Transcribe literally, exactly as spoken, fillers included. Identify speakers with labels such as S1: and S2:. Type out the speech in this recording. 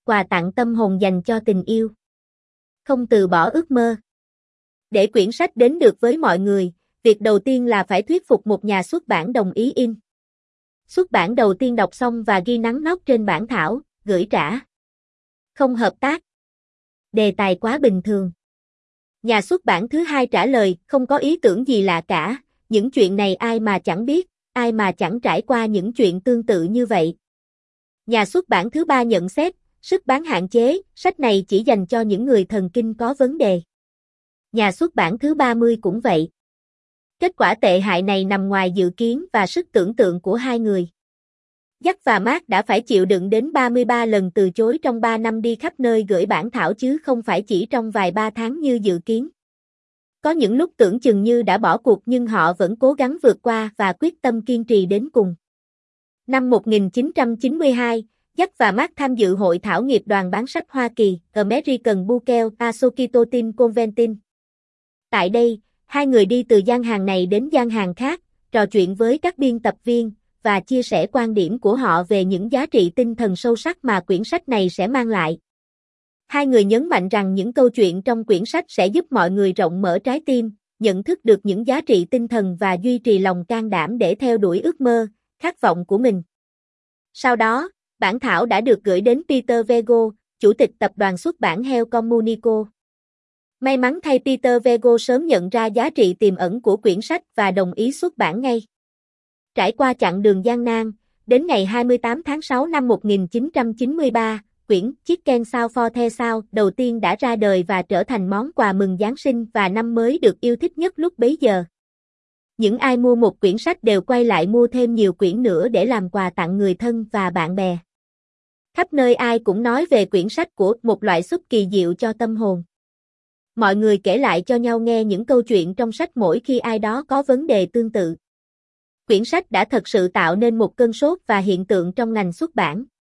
S1: quà tặng tâm hồn dành cho tình yêu. Không từ bỏ ước mơ. Để quyển sách đến được với mọi người, việc đầu tiên là phải thuyết phục một nhà xuất bản đồng ý in. Xuất bản đầu tiên đọc xong và ghi nắn nót trên bản thảo, gửi trả. Không hợp tác. Đề tài quá bình thường. Nhà xuất bản thứ hai trả lời, không có ý tưởng gì lạ cả, những chuyện này ai mà chẳng biết, ai mà chẳng trải qua những chuyện tương tự như vậy. Nhà xuất bản thứ ba nhận xét, sức bán hạn chế, sách này chỉ dành cho những người thần kinh có vấn đề. Nhà xuất bản thứ ba mươi cũng vậy. Kết quả tệ hại này nằm ngoài dự kiến và sức tưởng tượng của hai người. Jack và Mark đã phải chịu đựng đến ba mươi ba lần từ chối trong ba năm đi khắp nơi gửi bản thảo chứ không phải chỉ trong vài ba tháng như dự kiến. Có những lúc tưởng chừng như đã bỏ cuộc nhưng họ vẫn cố gắng vượt qua và quyết tâm kiên trì đến cùng. Năm một nghìn chín trăm chín mươi hai, Jack và Mark tham dự hội thảo nghiệp đoàn bán sách Hoa Kỳ, American Booker Association Convention. Tại đây, hai người đi từ gian hàng này đến gian hàng khác, trò chuyện với các biên tập viên, và chia sẻ quan điểm của họ về những giá trị tinh thần sâu sắc mà quyển sách này sẽ mang lại. Hai người nhấn mạnh rằng những câu chuyện trong quyển sách sẽ giúp mọi người rộng mở trái tim, nhận thức được những giá trị tinh thần và duy trì lòng can đảm để theo đuổi ước mơ, khát vọng của mình. Sau đó, bản thảo đã được gửi đến Peter Vego, chủ tịch tập đoàn xuất bản Hell Communico. May mắn thay Peter Vego sớm nhận ra giá trị tiềm ẩn của quyển sách và đồng ý xuất bản ngay. Trải qua chặng đường gian nan, đến ngày hai mươi tám tháng sáu năm một nghìn chín trăm chín mươi ba, quyển Chicken Soup for the Soul đầu tiên đã ra đời và trở thành món quà mừng Giáng sinh và năm mới được yêu thích nhất lúc bấy giờ. Những ai mua một quyển sách đều quay lại mua thêm nhiều quyển nữa để làm quà tặng người thân và bạn bè. Khắp nơi ai cũng nói về quyển sách của một loại súp kỳ diệu cho tâm hồn. Mọi người kể lại cho nhau nghe những câu chuyện trong sách mỗi khi ai đó có vấn đề tương tự. Quyển sách đã thật sự tạo nên một cơn sốt và hiện tượng trong ngành xuất bản.